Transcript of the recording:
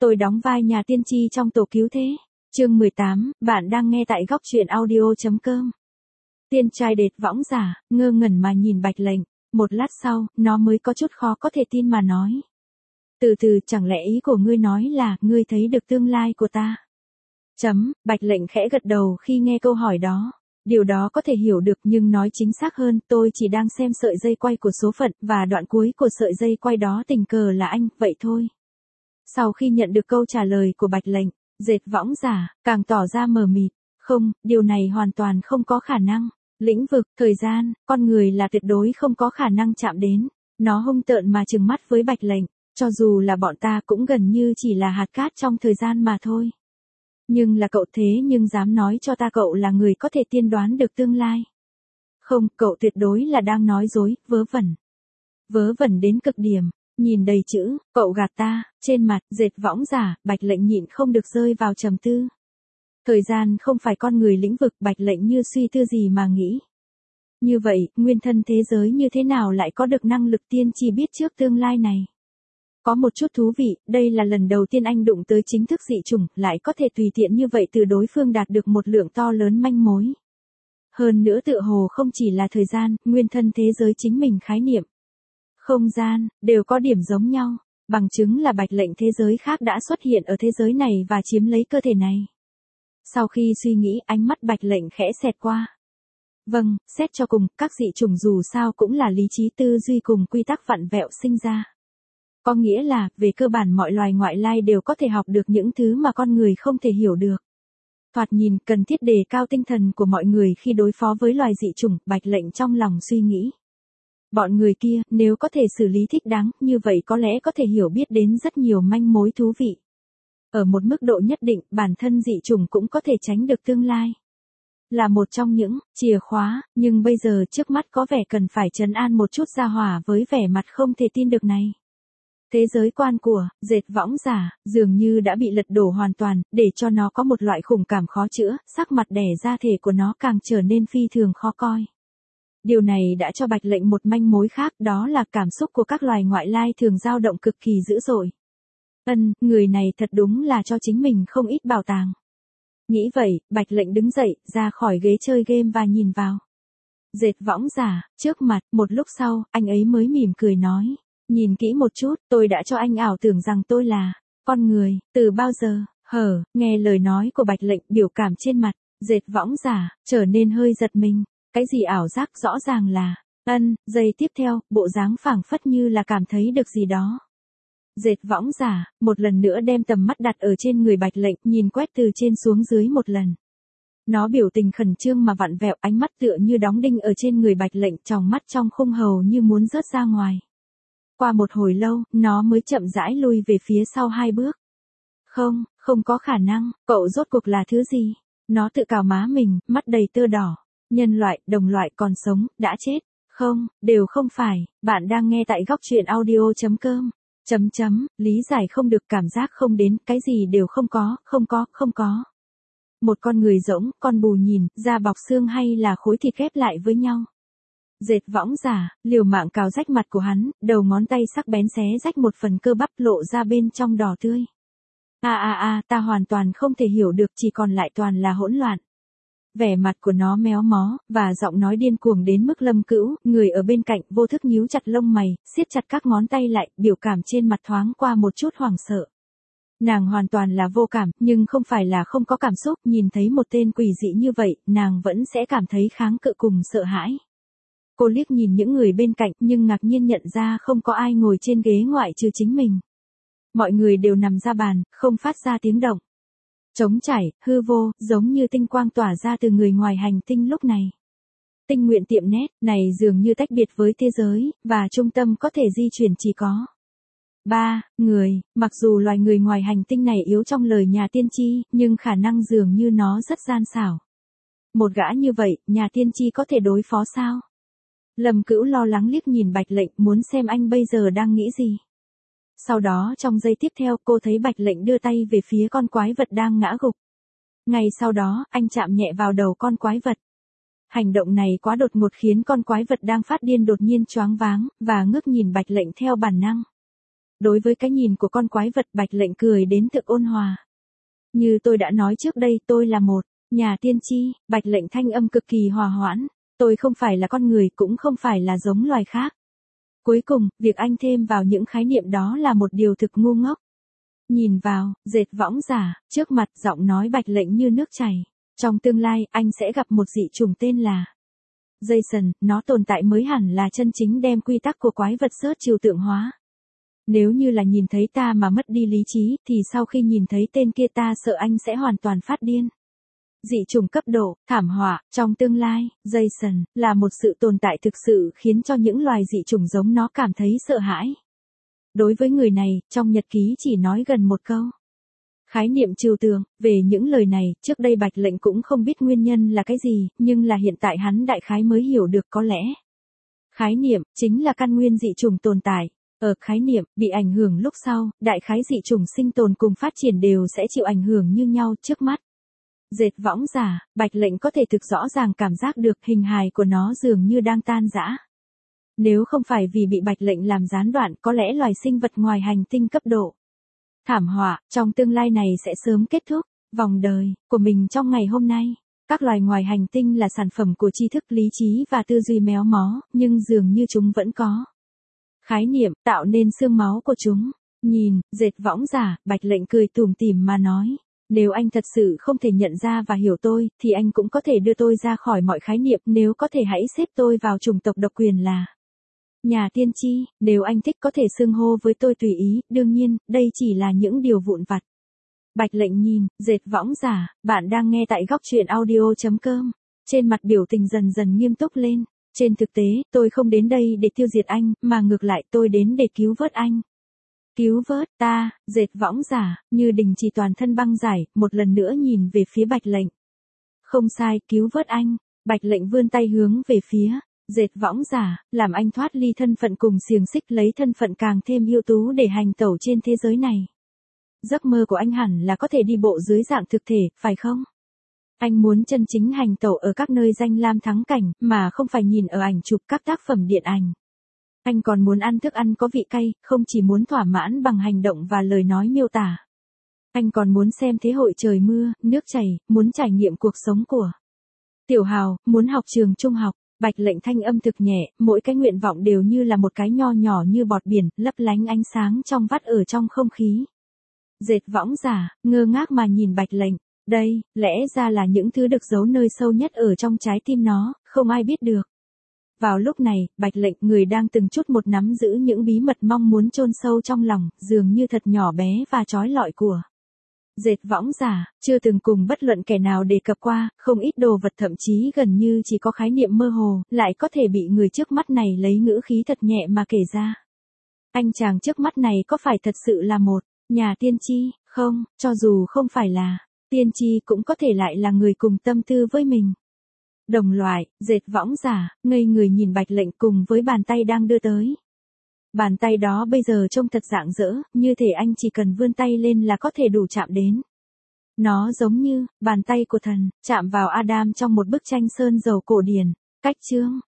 tôi đóng vai nhà tiên tri trong tổ cứu thế. Chương 18, bạn đang nghe tại góc truyện audio.com. Tiên trai đệt võng giả, ngơ ngẩn mà nhìn Bạch Lệnh, một lát sau, nó mới có chút khó có thể tin mà nói. Từ từ, chẳng lẽ ý của ngươi nói là, ngươi thấy được tương lai của ta? Bạch Lệnh khẽ gật đầu khi nghe câu hỏi đó. Điều đó có thể hiểu được nhưng nói chính xác hơn, tôi chỉ đang xem sợi dây quay của số phận, và đoạn cuối của sợi dây quay đó tình cờ là anh, vậy thôi. Sau khi nhận được câu trả lời của Bạch Lệnh, dệt võng giả, càng tỏ ra mờ mịt. Không, điều này hoàn toàn không có khả năng. Lĩnh vực, thời gian, con người là tuyệt đối không có khả năng chạm đến. Nó hung tợn mà trừng mắt với Bạch Lệnh, cho dù là bọn ta cũng gần như chỉ là hạt cát trong thời gian mà thôi. Nhưng là cậu thế nhưng dám nói cho ta cậu là người có thể tiên đoán được tương lai. Không, cậu tuyệt đối là đang nói dối, vớ vẩn. Vớ vẩn đến cực điểm, nhìn đầy chữ, cậu gạt ta, trên mặt, dệt võng giả, Bạch Lệnh nhịn không được rơi vào trầm tư. Thời gian không phải con người lĩnh vực, Bạch Lệnh như suy tư gì mà nghĩ. Như vậy, nguyên thân thế giới như thế nào lại có được năng lực tiên tri biết trước tương lai này? Có một chút thú vị, đây là lần đầu tiên anh đụng tới chính thức dị chủng, lại có thể tùy tiện như vậy từ đối phương đạt được một lượng to lớn manh mối. Hơn nữa tựa hồ không chỉ là thời gian, nguyên thân thế giới chính mình khái niệm. Không gian, đều có điểm giống nhau, bằng chứng là Bạch Lệnh thế giới khác đã xuất hiện ở thế giới này và chiếm lấy cơ thể này. Sau khi suy nghĩ, ánh mắt Bạch Lệnh khẽ xẹt qua. Vâng, xét cho cùng, các dị chủng dù sao cũng là lý trí tư duy cùng quy tắc vặn vẹo sinh ra. Có nghĩa là, về cơ bản mọi loài ngoại lai đều có thể học được những thứ mà con người không thể hiểu được. Thoạt nhìn, cần thiết đề cao tinh thần của mọi người khi đối phó với loài dị chủng, Bạch Lệnh trong lòng suy nghĩ. Bọn người kia, nếu có thể xử lý thích đáng, như vậy có lẽ có thể hiểu biết đến rất nhiều manh mối thú vị. Ở một mức độ nhất định, bản thân dị chủng cũng có thể tránh được tương lai. Là một trong những chìa khóa, nhưng bây giờ trước mắt có vẻ cần phải trấn an một chút gia hỏa với vẻ mặt không thể tin được này. Thế giới quan của dệt võng giả dường như đã bị lật đổ hoàn toàn, để cho nó có một loại khủng cảm khó chữa, sắc mặt đẻ da thể của nó càng trở nên phi thường khó coi. Điều này đã cho Bạch Lệnh một manh mối khác, đó là cảm xúc của các loài ngoại lai thường dao động cực kỳ dữ dội. Người này thật đúng là cho chính mình không ít bảo tàng. Nghĩ vậy, Bạch Lệnh đứng dậy, ra khỏi ghế chơi game và nhìn vào. Dệt võng giả, trước mặt, một lúc sau, anh ấy mới mỉm cười nói. Nhìn kỹ một chút, tôi đã cho anh ảo tưởng rằng tôi là con người, từ bao giờ? Nghe lời nói của Bạch Lệnh, biểu cảm trên mặt, dệt võng giả, trở nên hơi giật mình. Cái gì ảo giác, rõ ràng là, giây tiếp theo, bộ dáng phảng phất như là cảm thấy được gì đó. Dệt võng giả, một lần nữa đem tầm mắt đặt ở trên người Bạch Lệnh, nhìn quét từ trên xuống dưới một lần. Nó biểu tình khẩn trương mà vặn vẹo, ánh mắt tựa như đóng đinh ở trên người Bạch Lệnh, tròng mắt trong khung hầu như muốn rớt ra ngoài. Qua một hồi lâu, nó mới chậm rãi lui về phía sau 2 bước. Không có khả năng, cậu rốt cuộc là thứ gì? Nó tự cào má mình, mắt đầy tơ đỏ. Nhân loại, đồng loại, còn sống, đã chết. Không, đều không phải, bạn đang nghe tại góc truyện audio.com. Lý giải không được, cảm giác không đến, cái gì đều không có. Một con người rỗng, con bù nhìn, da bọc xương hay là khối thịt ghép lại với nhau. Dệt võng giả, liều mạng cào rách mặt của hắn, đầu ngón tay sắc bén xé rách một phần cơ bắp lộ ra bên trong đỏ tươi. Ta hoàn toàn không thể hiểu được, chỉ còn lại toàn là hỗn loạn. Vẻ mặt của nó méo mó, và giọng nói điên cuồng đến mức Lâm Cữu, người ở bên cạnh, vô thức nhíu chặt lông mày, siết chặt các ngón tay lại, biểu cảm trên mặt thoáng qua một chút hoảng sợ. Nàng hoàn toàn là vô cảm, nhưng không phải là không có cảm xúc, nhìn thấy một tên quỷ dị như vậy, nàng vẫn sẽ cảm thấy kháng cự cùng sợ hãi. Cô liếc nhìn những người bên cạnh, nhưng ngạc nhiên nhận ra không có ai ngồi trên ghế ngoại trừ chính mình. Mọi người đều nằm ra bàn, không phát ra tiếng động. Trống trải, hư vô, giống như tinh quang tỏa ra từ người ngoài hành tinh lúc này. Tinh nguyện tiệm nét này dường như tách biệt với thế giới, và trung tâm có thể di chuyển chỉ có 3 người, mặc dù loài người ngoài hành tinh này yếu trong lời nhà tiên tri, nhưng khả năng dường như nó rất gian xảo. Một gã như vậy, nhà tiên tri có thể đối phó sao? Lâm Cữu lo lắng liếc nhìn Bạch Lệnh, muốn xem anh bây giờ đang nghĩ gì. Sau đó trong giây tiếp theo, cô thấy Bạch Lệnh đưa tay về phía con quái vật đang ngã gục. Ngay sau đó, anh chạm nhẹ vào đầu con quái vật. Hành động này quá đột ngột khiến con quái vật đang phát điên đột nhiên choáng váng, và ngước nhìn Bạch Lệnh theo bản năng. Đối với cái nhìn của con quái vật, Bạch Lệnh cười đến thực ôn hòa. Như tôi đã nói trước đây, tôi là một nhà tiên tri. Bạch Lệnh thanh âm cực kỳ hòa hoãn. Tôi không phải là con người, cũng không phải là giống loài khác. Cuối cùng, việc anh thêm vào những khái niệm đó là một điều thực ngu ngốc. Nhìn vào, dệt võng giả, trước mặt, giọng nói Bạch Lệnh như nước chảy. Trong tương lai, anh sẽ gặp một dị chủng tên là Jason, nó tồn tại mới hẳn là chân chính đem quy tắc của quái vật search trừu tượng hóa. Nếu như là nhìn thấy ta mà mất đi lý trí, thì sau khi nhìn thấy tên kia ta sợ anh sẽ hoàn toàn phát điên. Dị chủng cấp độ, thảm họa, trong tương lai, Jason, là một sự tồn tại thực sự khiến cho những loài dị chủng giống nó cảm thấy sợ hãi. Đối với người này, trong nhật ký chỉ nói gần một câu. Khái niệm trừu tượng, về những lời này, trước đây Bạch Lệnh cũng không biết nguyên nhân là cái gì, nhưng là hiện tại hắn đại khái mới hiểu được có lẽ. Khái niệm, chính là căn nguyên dị chủng tồn tại. Ở khái niệm, bị ảnh hưởng lúc sau, đại khái dị chủng sinh tồn cùng phát triển đều sẽ chịu ảnh hưởng như nhau trước mắt. Dệt võng giả, Bạch Lệnh có thể thực rõ ràng cảm giác được hình hài của nó dường như đang tan rã. Nếu không phải vì bị Bạch Lệnh làm gián đoạn, có lẽ loài sinh vật ngoài hành tinh cấp độ thảm họa, trong tương lai này sẽ sớm kết thúc, vòng đời của mình trong ngày hôm nay. Các loài ngoài hành tinh là sản phẩm của tri thức, lý trí và tư duy méo mó, nhưng dường như chúng vẫn có khái niệm, tạo nên xương máu của chúng. Nhìn, dệt võng giả, Bạch Lệnh cười tủm tỉm mà nói. Nếu anh thật sự không thể nhận ra và hiểu tôi, thì anh cũng có thể đưa tôi ra khỏi mọi khái niệm, nếu có thể hãy xếp tôi vào chủng tộc độc quyền là nhà tiên tri, nếu anh thích có thể xưng hô với tôi tùy ý, đương nhiên, đây chỉ là những điều vụn vặt. Bạch Lệnh nhìn, dệt võng giả, bạn đang nghe tại góc truyện audio.com. Trên mặt biểu tình dần dần nghiêm túc lên. Trên thực tế, tôi không đến đây để tiêu diệt anh, mà ngược lại tôi đến để cứu vớt anh. Cứu vớt ta, dệt võng giả, như đình chỉ toàn thân băng giải, một lần nữa nhìn về phía Bạch Lệnh. Không sai, cứu vớt anh. Bạch Lệnh vươn tay hướng về phía dệt võng giả, làm anh thoát ly thân phận cùng xiềng xích, lấy thân phận càng thêm ưu tú để hành tẩu trên thế giới này. Giấc mơ của anh hẳn là có thể đi bộ dưới dạng thực thể, phải không? Anh muốn chân chính hành tẩu ở các nơi danh lam thắng cảnh, mà không phải nhìn ở ảnh chụp các tác phẩm điện ảnh. Anh còn muốn ăn thức ăn có vị cay, không chỉ muốn thỏa mãn bằng hành động và lời nói miêu tả. Anh còn muốn xem thế hội trời mưa, nước chảy, muốn trải nghiệm cuộc sống của tiểu hào, muốn học trường trung học. Bạch Lệnh thanh âm thực nhẹ, mỗi cái nguyện vọng đều như là một cái nho nhỏ như bọt biển, lấp lánh ánh sáng trong vắt ở trong không khí. Dệt võng giả, ngơ ngác mà nhìn Bạch Lệnh. Đây, lẽ ra là những thứ được giấu nơi sâu nhất ở trong trái tim nó, không ai biết được. Vào lúc này, Bạch Lệnh, người đang từng chút một nắm giữ những bí mật mong muốn chôn sâu trong lòng, dường như thật nhỏ bé và trói lọi của dệt võng giả, chưa từng cùng bất luận kẻ nào đề cập qua, không ít đồ vật thậm chí gần như chỉ có khái niệm mơ hồ, lại có thể bị người trước mắt này lấy ngữ khí thật nhẹ mà kể ra. Anh chàng trước mắt này có phải thật sự là một nhà tiên tri, không, cho dù không phải là tiên tri cũng có thể lại là người cùng tâm tư với mình. Đồng loại, dệt võng giả, ngây người nhìn Bạch Lệnh cùng với bàn tay đang đưa tới. Bàn tay đó bây giờ trông thật rạng rỡ, như thể anh chỉ cần vươn tay lên là có thể đủ chạm đến. Nó giống như bàn tay của thần, chạm vào Adam trong một bức tranh sơn dầu cổ điển. Cách chương